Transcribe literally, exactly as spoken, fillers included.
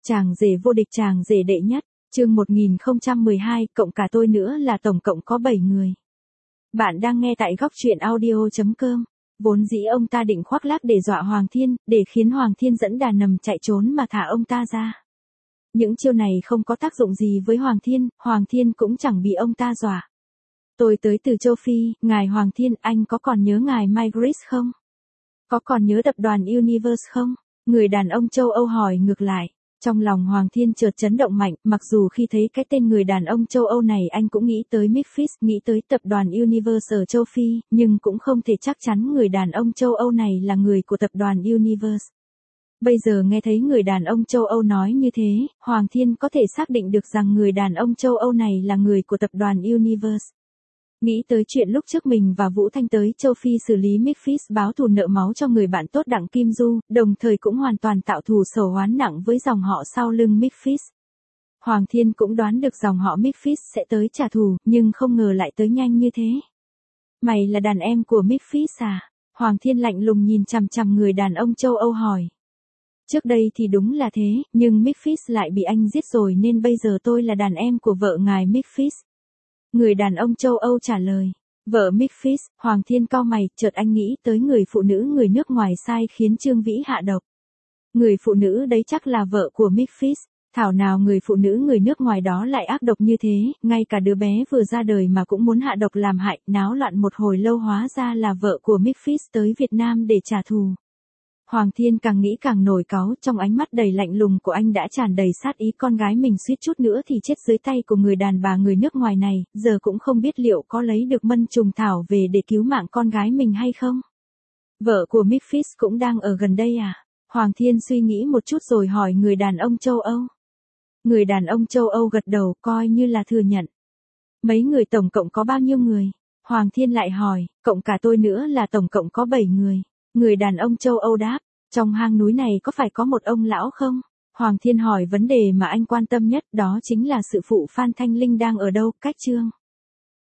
Chàng rể vô địch, chàng rể đệ nhất, chương một nghìn không trăm mười hai, cộng cả tôi nữa là tổng cộng có bảy người. Bạn đang nghe tại góc truyện audio chấm com. Vốn dĩ ông ta định khoác lác để dọa Hoàng Thiên, để khiến Hoàng Thiên dẫn đàn nầm chạy trốn mà thả ông ta ra. Những chiêu này không có tác dụng gì với Hoàng Thiên, Hoàng Thiên cũng chẳng bị ông ta dọa. Tôi tới từ châu Phi, ngài Hoàng Thiên, anh có còn nhớ ngài Migris không? Có còn nhớ tập đoàn Universe không? Người đàn ông châu Âu hỏi ngược lại. Trong lòng Hoàng Thiên chợt chấn động mạnh, mặc dù khi thấy cái tên người đàn ông châu Âu này anh cũng nghĩ tới Memphis, nghĩ tới tập đoàn Universe ở châu Phi, nhưng cũng không thể chắc chắn người đàn ông châu Âu này là người của tập đoàn Universe. Bây giờ nghe thấy người đàn ông châu Âu nói như thế, Hoàng Thiên có thể xác định được rằng người đàn ông châu Âu này là người của tập đoàn Universe. Nghĩ tới chuyện lúc trước mình và Vũ Thanh tới châu Phi xử lý Memphis báo thù nợ máu cho người bạn tốt Đặng Kim Du, đồng thời cũng hoàn toàn tạo thù sầu oán nặng với dòng họ sau lưng Memphis. Hoàng Thiên cũng đoán được dòng họ Memphis sẽ tới trả thù, nhưng không ngờ lại tới nhanh như thế. Mày là đàn em của Memphis à? Hoàng Thiên lạnh lùng nhìn chằm chằm người đàn ông châu Âu hỏi. Trước đây thì đúng là thế, nhưng Memphis lại bị anh giết rồi nên bây giờ tôi là đàn em của vợ ngài Memphis. Người đàn ông châu Âu trả lời. Vợ Memphis, Hoàng Thiên cau mày, chợt anh nghĩ tới người phụ nữ người nước ngoài sai khiến Trương Vĩ hạ độc. Người phụ nữ đấy chắc là vợ của Memphis. Thảo nào người phụ nữ người nước ngoài đó lại ác độc như thế, ngay cả đứa bé vừa ra đời mà cũng muốn hạ độc làm hại, náo loạn một hồi lâu hóa ra là vợ của Memphis tới Việt Nam để trả thù. Hoàng Thiên càng nghĩ càng nổi cáu, trong ánh mắt đầy lạnh lùng của anh đã tràn đầy sát ý, con gái mình suýt chút nữa thì chết dưới tay của người đàn bà người nước ngoài này, giờ cũng không biết liệu có lấy được mân trùng thảo về để cứu mạng con gái mình hay không. Vợ của Memphis cũng đang ở gần đây à? Hoàng Thiên suy nghĩ một chút rồi hỏi người đàn ông châu Âu. Người đàn ông châu Âu gật đầu coi như là thừa nhận. Mấy người tổng cộng có bao nhiêu người? Hoàng Thiên lại hỏi, cộng cả tôi nữa là tổng cộng có bảy người. Người đàn ông châu Âu đáp, trong hang núi này có phải có một ông lão không? Hoàng Thiên hỏi vấn đề mà anh quan tâm nhất, đó chính là sự phụ Phan Thanh Linh đang ở đâu, cách chương.